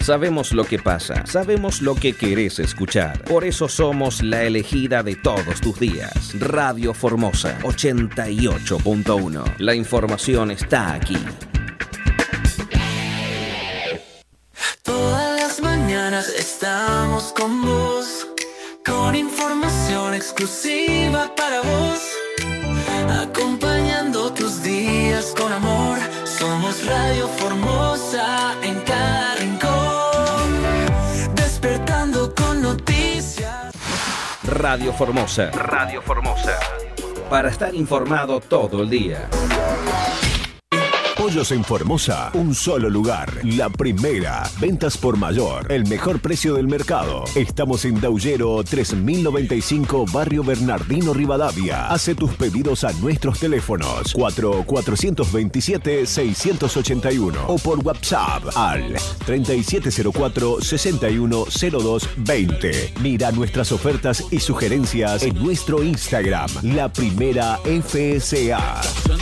Sabemos lo que pasa, sabemos lo que querés escuchar. Por eso somos la elegida de todos tus días. Radio Formosa 88.1. La información está aquí. Todas las mañanas estamos con vos, con información exclusiva para vos, acompañando tus días con amor. Somos Radio Formosa en cada rincón, despertando con noticias. Radio Formosa. Radio Formosa. Para estar informado todo el día. Pollos en Formosa, un solo lugar, La Primera. Ventas por mayor, el mejor precio del mercado. Estamos en Daullero 3095, Barrio Bernardino Rivadavia. Hace tus pedidos a nuestros teléfonos 427-681 o por WhatsApp al 3704-610220. Mira nuestras ofertas y sugerencias en nuestro Instagram, La Primera FSA.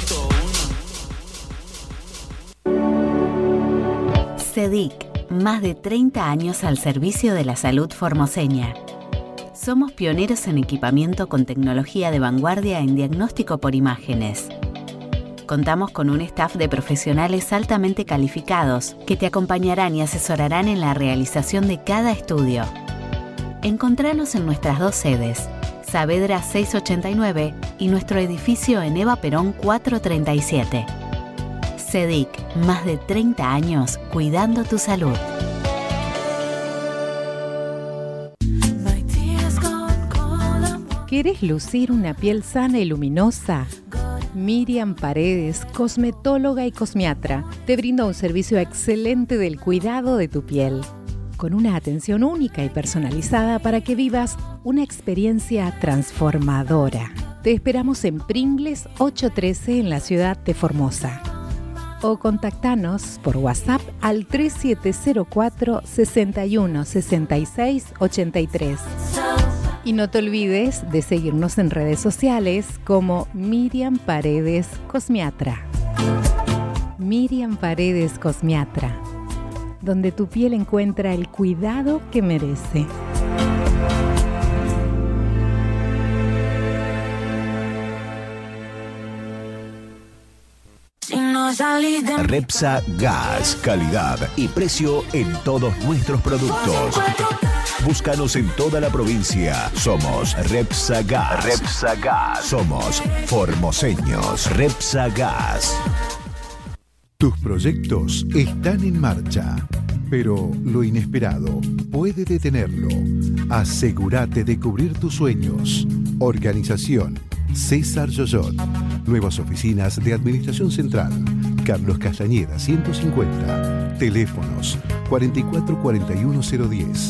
CEDIC, más de 30 años al servicio de la salud formoseña. Somos pioneros en equipamiento con tecnología de vanguardia en diagnóstico por imágenes. Contamos con un staff de profesionales altamente calificados que te acompañarán y asesorarán en la realización de cada estudio. Encontranos en nuestras dos sedes, Saavedra 689 y nuestro edificio en Eva Perón 437. CEDIC, más de 30 años cuidando tu salud. ¿Querés lucir una piel sana y luminosa? Miriam Paredes, cosmetóloga y cosmiatra, te brinda un servicio excelente del cuidado de tu piel, con una atención única y personalizada para que vivas una experiencia transformadora. Te esperamos en Pringles 813 en la ciudad de Formosa. O contactanos por WhatsApp al 3704 61 66 83. Y no te olvides de seguirnos en redes sociales como Miriam Paredes Cosmiatra. Miriam Paredes Cosmiatra, donde tu piel encuentra el cuidado que merece. Repsa Gas, calidad y precio en todos nuestros productos. Búscanos en toda la provincia. Somos Repsa Gas. Repsa Gas. Somos formoseños. Repsa Gas. Tus proyectos están en marcha, pero lo inesperado puede detenerlo. Asegúrate de cubrir tus sueños. Organización César Yoyot. Nuevas oficinas de Administración Central. Carlos Castañeda 150. Teléfonos 4441-010,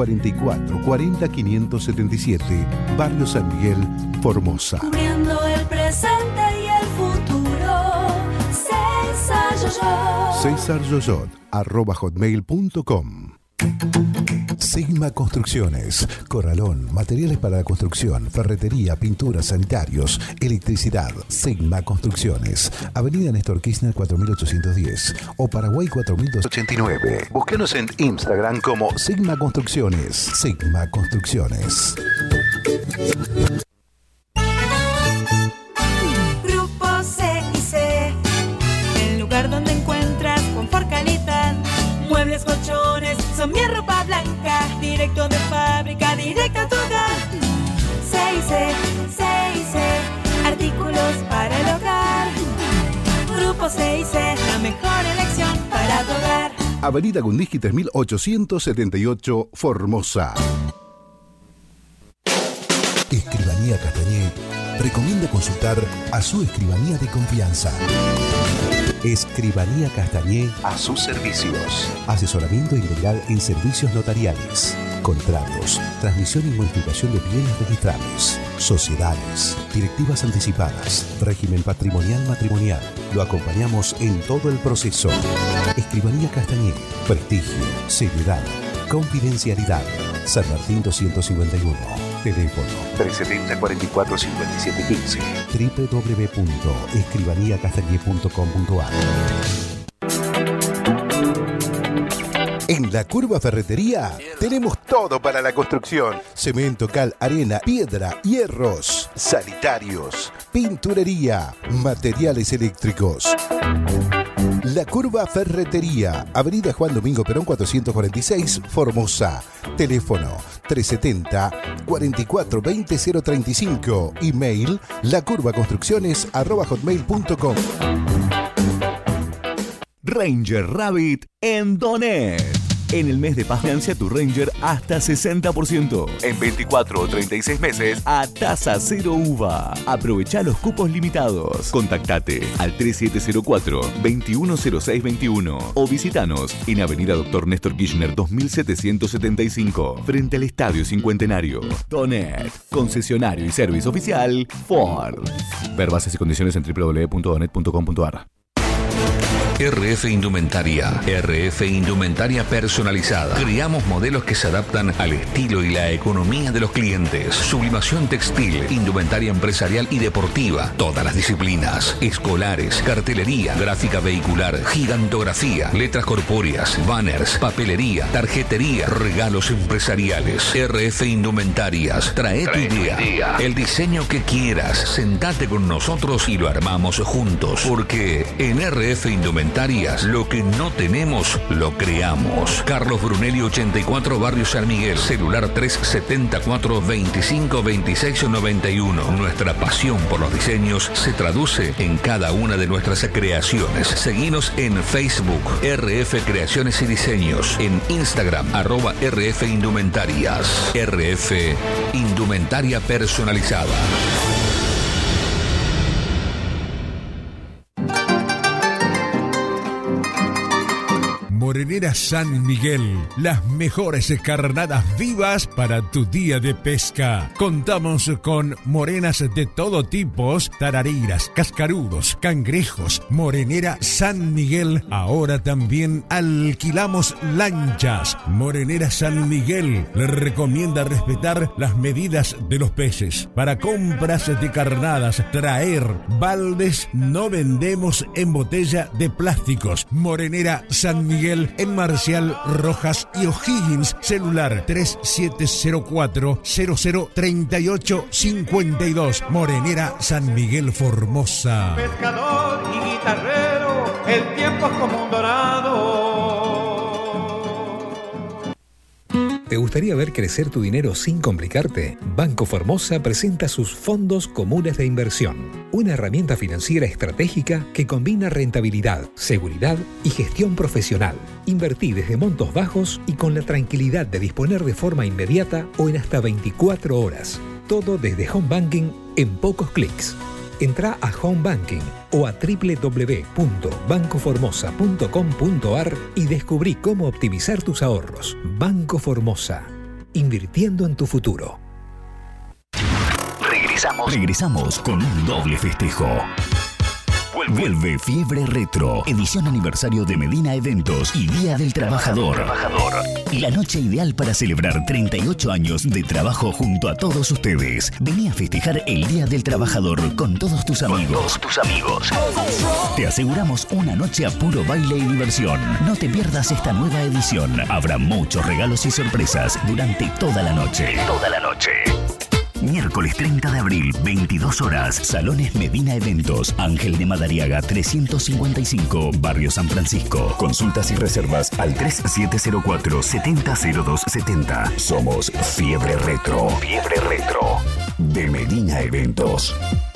4440-577. Barrio San Miguel, Formosa. Cubriendo el presente y el futuro. César Yoyot. CésarYoyot@hotmail.com. Sigma Construcciones, corralón, materiales para la construcción, ferretería, pintura, sanitarios, electricidad. Sigma Construcciones, Avenida Néstor Kirchner 4810 o Paraguay 4289. Búsquenos en Instagram como Sigma Construcciones. Sigma Construcciones. Grupo C&C, el lugar donde encuentras confort, calidad, muebles, colchones, son mi ropa blanca, directo de fábrica, directo a tu hogar. C&C, artículos para el hogar. Grupo C&C, la mejor elección para tu hogar. Avenida Gundisky 3878, Formosa. Escribanía Castañé recomienda consultar a su escribanía de confianza. Escribanía Castañé a sus servicios. Asesoramiento integral en servicios notariales, contratos, transmisión y modificación de bienes registrables, sociedades, directivas anticipadas, régimen patrimonial matrimonial. Lo acompañamos en todo el proceso. Escribanía Castañé, prestigio, seriedad, confidencialidad. San Martín 251. Teléfono 370-44-5715. www.escribaniacastañé.com.ar. En La Curva Ferretería tenemos todo para la construcción. Cemento, cal, arena, piedra, hierros, sanitarios, pinturería, materiales eléctricos. La Curva Ferretería, Avenida Juan Domingo Perón 446, Formosa. Teléfono 370-4420-035. Email lacurvaconstrucciones@hotmail.com. Ranger Rabbit en Donet. En el mes de paz financia tu Ranger hasta 60%. En 24 o 36 meses a tasa cero UVA. Aprovecha los cupos limitados. Contactate al 3704-210621 o visitanos en Avenida Dr. Néstor Kirchner 2775, frente al Estadio Cincuentenario. Donet, concesionario y servicio oficial Ford. Ver bases y condiciones en www.donet.com.ar. RF Indumentaria. RF Indumentaria personalizada. Creamos modelos que se adaptan al estilo y la economía de los clientes. Sublimación textil, indumentaria empresarial y deportiva. Todas las disciplinas. Escolares, cartelería, gráfica vehicular, gigantografía, letras corpóreas, banners, papelería, tarjetería, regalos empresariales. RF Indumentarias. Trae tu idea. El diseño que quieras. Sentate con nosotros y lo armamos juntos. Porque en RF Indumentarias lo que no tenemos, lo creamos. Carlos Brunelli 84, Barrio San Miguel. Celular 374-252691. Nuestra pasión por los diseños se traduce en cada una de nuestras creaciones. Seguinos en Facebook, RF Creaciones y Diseños. En Instagram, @RF Indumentarias. RF Indumentaria personalizada. Morenera San Miguel, las mejores carnadas vivas para tu día de pesca. Contamos con morenas de todo tipo, tarariras, cascarudos, cangrejos. Morenera San Miguel, ahora también alquilamos lanchas. Morenera San Miguel le recomienda respetar las medidas de los peces. Para compras de carnadas, traer baldes, no vendemos en botella de plásticos. Morenera San Miguel, en Marcial, Rojas y O'Higgins. Celular 3704-003852. Morenera San Miguel, Formosa. Pescador y guitarrero, el tiempo es como un dorado. ¿Te gustaría ver crecer tu dinero sin complicarte? Banco Formosa presenta sus fondos comunes de inversión, una herramienta financiera estratégica que combina rentabilidad, seguridad y gestión profesional. Invertí desde montos bajos y con la tranquilidad de disponer de forma inmediata o en hasta 24 horas. Todo desde Home Banking en pocos clics. Entrá a Home Banking o a www.bancoformosa.com.ar y descubrí cómo optimizar tus ahorros. Banco Formosa, invirtiendo en tu futuro. Regresamos con un doble festejo. Vuelve Fiebre Retro, edición aniversario de Medina Eventos y Día del Trabajador. La noche ideal para celebrar 38 años de trabajo junto a todos ustedes. Vení a festejar el Día del Trabajador con todos tus amigos. Te aseguramos una noche a puro baile y diversión. No te pierdas esta nueva edición. Habrá muchos regalos y sorpresas durante toda la noche. Miércoles 30 de abril, 22 horas, Salones Medina Eventos, Ángel de Madariaga 355, Barrio San Francisco. Consultas y reservas al 3704-700270. Somos Fiebre Retro. De Medina Eventos.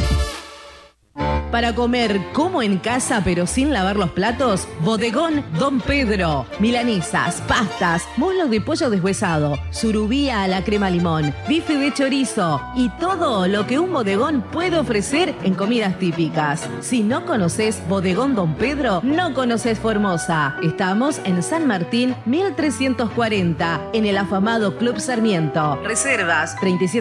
Para comer como en casa pero sin lavar los platos, Bodegón Don Pedro. Milanesas, pastas, muslos de pollo deshuesado, surubía a la crema limón, bife de chorizo y todo lo que un bodegón puede ofrecer en comidas típicas. Si no conoces Bodegón Don Pedro, no conoces Formosa. Estamos en San Martín 1340, en el afamado Club Sarmiento. Reservas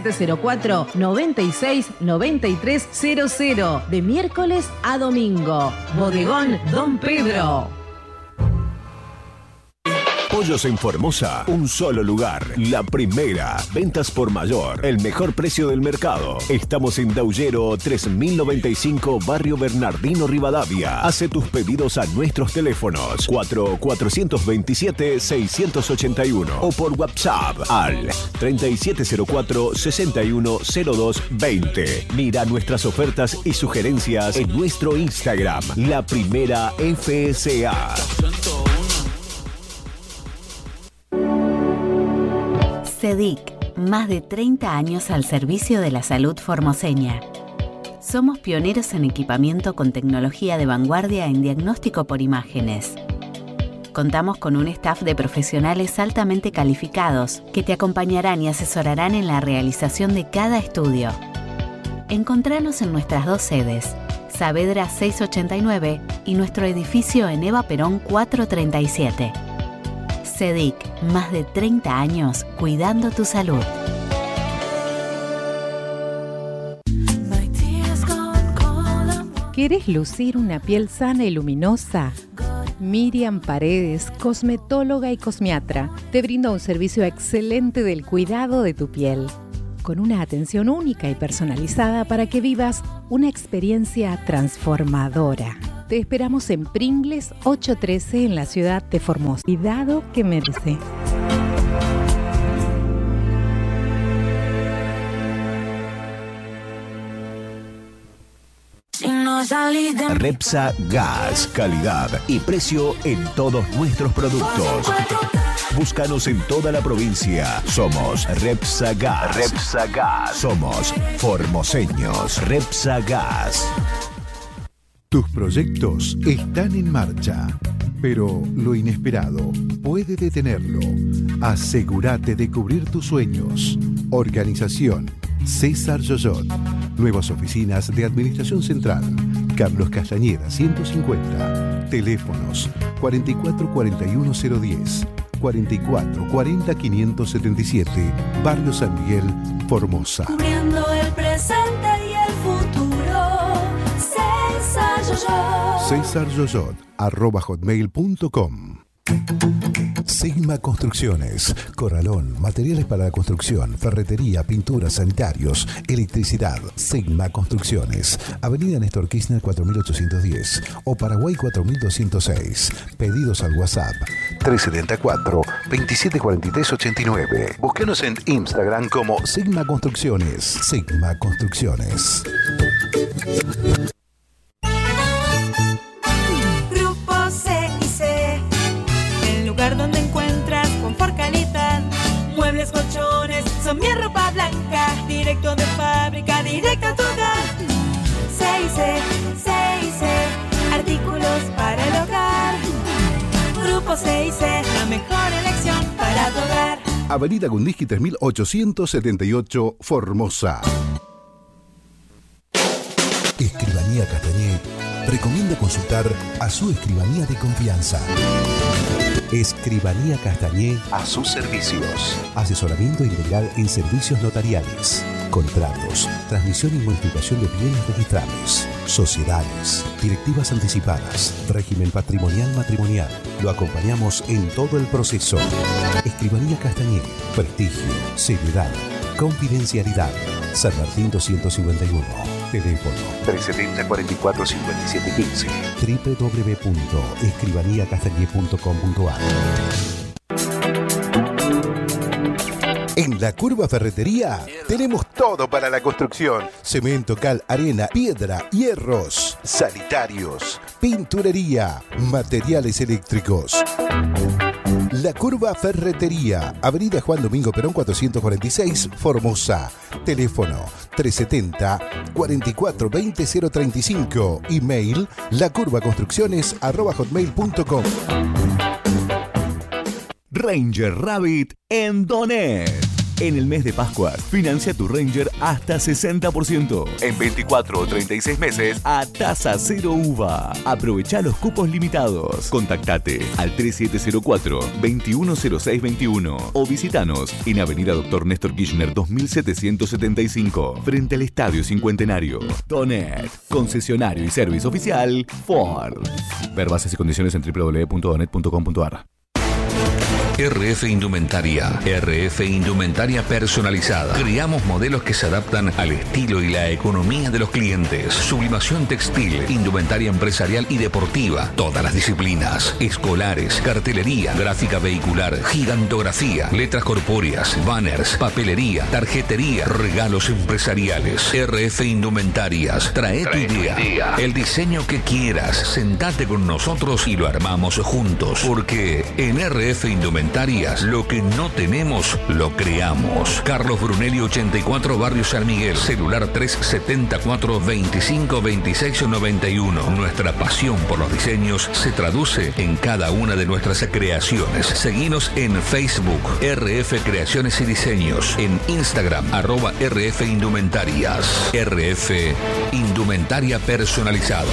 3704-969300, de miércoles a domingo. Bodegón Don Pedro. Pollos en Formosa, un solo lugar. La Primera. Ventas por mayor. El mejor precio del mercado. Estamos en Daullero 3095, Barrio Bernardino Rivadavia. Hace tus pedidos a nuestros teléfonos 427-681 o por WhatsApp al 3704-610220. Mira nuestras ofertas y sugerencias en nuestro Instagram, La Primera FSA. CEDIC, más de 30 años al servicio de la salud formoseña. Somos pioneros en equipamiento con tecnología de vanguardia en diagnóstico por imágenes. Contamos con un staff de profesionales altamente calificados que te acompañarán y asesorarán en la realización de cada estudio. Encontranos en nuestras 2 sedes, Saavedra 689 y nuestro edificio en Eva Perón 437. CEDIC, más de 30 años cuidando tu salud. ¿Quieres lucir una piel sana y luminosa? Miriam Paredes, cosmetóloga y cosmiatra, te brinda un servicio excelente del cuidado de tu piel, con una atención única y personalizada para que vivas una experiencia transformadora. Te esperamos en Pringles 813 en la ciudad de Formosa. Cuidado que merece. Repsa Gas, calidad y precio en todos nuestros productos. Búscanos en toda la provincia. Somos Repsa Gas. Repsa Gas. Somos formoseños. Repsa Gas. Tus proyectos están en marcha, pero lo inesperado puede detenerlo. Asegúrate de cubrir tus sueños. Organización César Yoyot. Nuevas oficinas de Administración Central. Carlos Castañeda 150. Teléfonos 4441-010, 4440-577. Barrio San Miguel, Formosa. Cubriendo el presente y el futuro. César Yoyot. CésarYoyot@hotmail.com. Sigma Construcciones, Corralón, materiales para la construcción, ferretería, pintura, sanitarios, electricidad. Sigma Construcciones, Avenida Néstor Kirchner 4810 o Paraguay 4206. Pedidos al WhatsApp 374-2743-89. Búsquenos en Instagram como Sigma Construcciones. Sigma Construcciones. Donde encuentras confort, calidad, muebles, colchones, son mi ropa blanca, directo de fábrica, directo a tu hogar. 6C, artículos para el hogar. Grupo 6C, la mejor elección para tu hogar. Avenida Gundisky 3878, Formosa. Escribanía Castañé recomienda consultar a su escribanía de confianza. Escribanía Castañé, a sus servicios. Asesoramiento integral en servicios notariales, contratos, transmisión y modificación de bienes registrables, sociedades, directivas anticipadas, régimen patrimonial matrimonial. Lo acompañamos en todo el proceso. Escribanía Castañé, prestigio, seriedad, confidencialidad. San Martín 251. Teléfono 370-44-5715. www.escribaniacastañé.com.ar. En La Curva Ferretería tenemos todo para la construcción: cemento, cal, arena, piedra, hierros, sanitarios, pinturería, materiales eléctricos. La Curva Ferretería, Avenida Juan Domingo Perón 446, Formosa. Teléfono 370-4420-035. Email lacurvaconstrucciones@hotmail.com. Ranger Rabbit en Donet. En el mes de Pascua, financia tu Ranger hasta 60%. En 24 o 36 meses a tasa cero UVA. Aprovecha los cupos limitados. Contactate al 3704-210621 o visitanos en Avenida Dr. Néstor Kirchner 2775, frente al Estadio Cincuentenario. Donet, concesionario y servicio oficial Ford. Ver bases y condiciones en www.donet.com.ar. RF Indumentaria. RF Indumentaria personalizada. Creamos modelos que se adaptan al estilo y la economía de los clientes. Sublimación textil, indumentaria empresarial y deportiva. Todas las disciplinas. Escolares, cartelería, gráfica vehicular, gigantografía, letras corpóreas, banners, papelería, tarjetería, regalos empresariales. RF Indumentarias. Trae tu idea. El diseño que quieras. Sentate con nosotros y lo armamos juntos. Porque en RF Indumentarias lo que no tenemos lo creamos. Carlos Brunelli 84, Barrio San Miguel. Celular 374 25 26 91. Nuestra pasión por los diseños se traduce en cada una de nuestras creaciones. Seguinos en Facebook, RF Creaciones y Diseños. En Instagram, @RF Indumentarias. RF Indumentaria personalizada.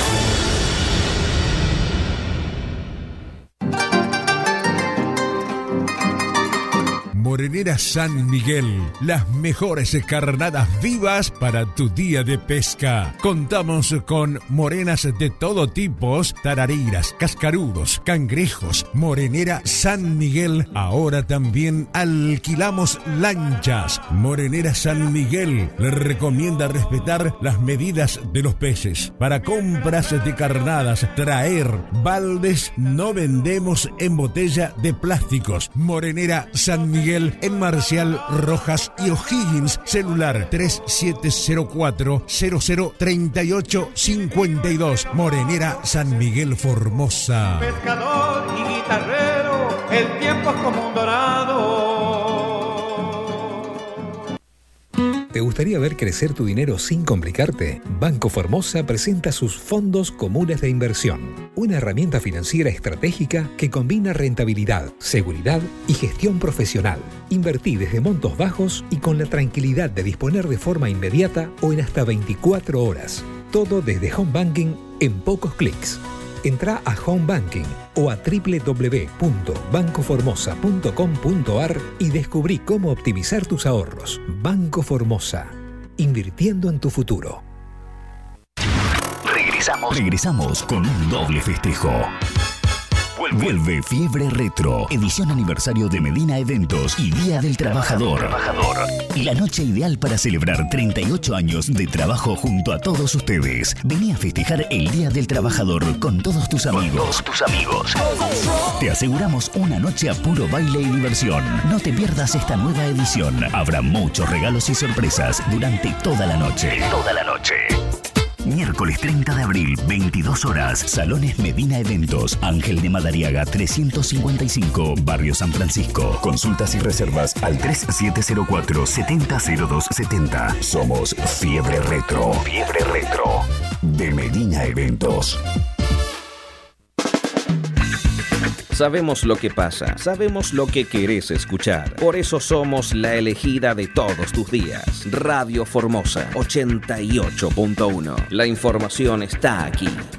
Morenera San Miguel, las mejores carnadas vivas para tu día de pesca. Contamos con morenas de todo tipo, tarariras, cascarudos, cangrejos. Morenera San Miguel, ahora también alquilamos lanchas. Morenera San Miguel le recomienda respetar las medidas de los peces. Para compras de carnadas, traer baldes, no vendemos en botella de plásticos. Morenera San Miguel, en Marcial, Rojas y O'Higgins. Celular 3704 0038 52. Morenera San Miguel Formosa. Pescador y guitarrero, el tiempo es como un dorado. ¿Te gustaría ver crecer tu dinero sin complicarte? Banco Formosa presenta sus fondos comunes de inversión, una herramienta financiera estratégica que combina rentabilidad, seguridad y gestión profesional. Invertí desde montos bajos y con la tranquilidad de disponer de forma inmediata o en hasta 24 horas. Todo desde Home Banking en pocos clics. Entrá a Home Banking o a www.bancoformosa.com.ar y descubrí cómo optimizar tus ahorros. Banco Formosa, invirtiendo en tu futuro. Regresamos con un doble festejo. Vuelve Fiebre Retro, edición aniversario de Medina Eventos y Día del Trabajador. Y la noche ideal para celebrar 38 años de trabajo junto a todos ustedes. Vení a festejar el Día del Trabajador con todos tus amigos. Te aseguramos una noche a puro baile y diversión. No te pierdas esta nueva edición. Habrá muchos regalos y sorpresas durante toda la noche. Miércoles 30 de abril, 22 horas, Salones Medina Eventos, Ángel de Madariaga 355, Barrio San Francisco. Consultas y reservas al 3704-700270. Somos Fiebre Retro de Medina Eventos. Sabemos lo que pasa, sabemos lo que querés escuchar. Por eso somos la elegida de todos tus días. Radio Formosa 88.1. La información está aquí.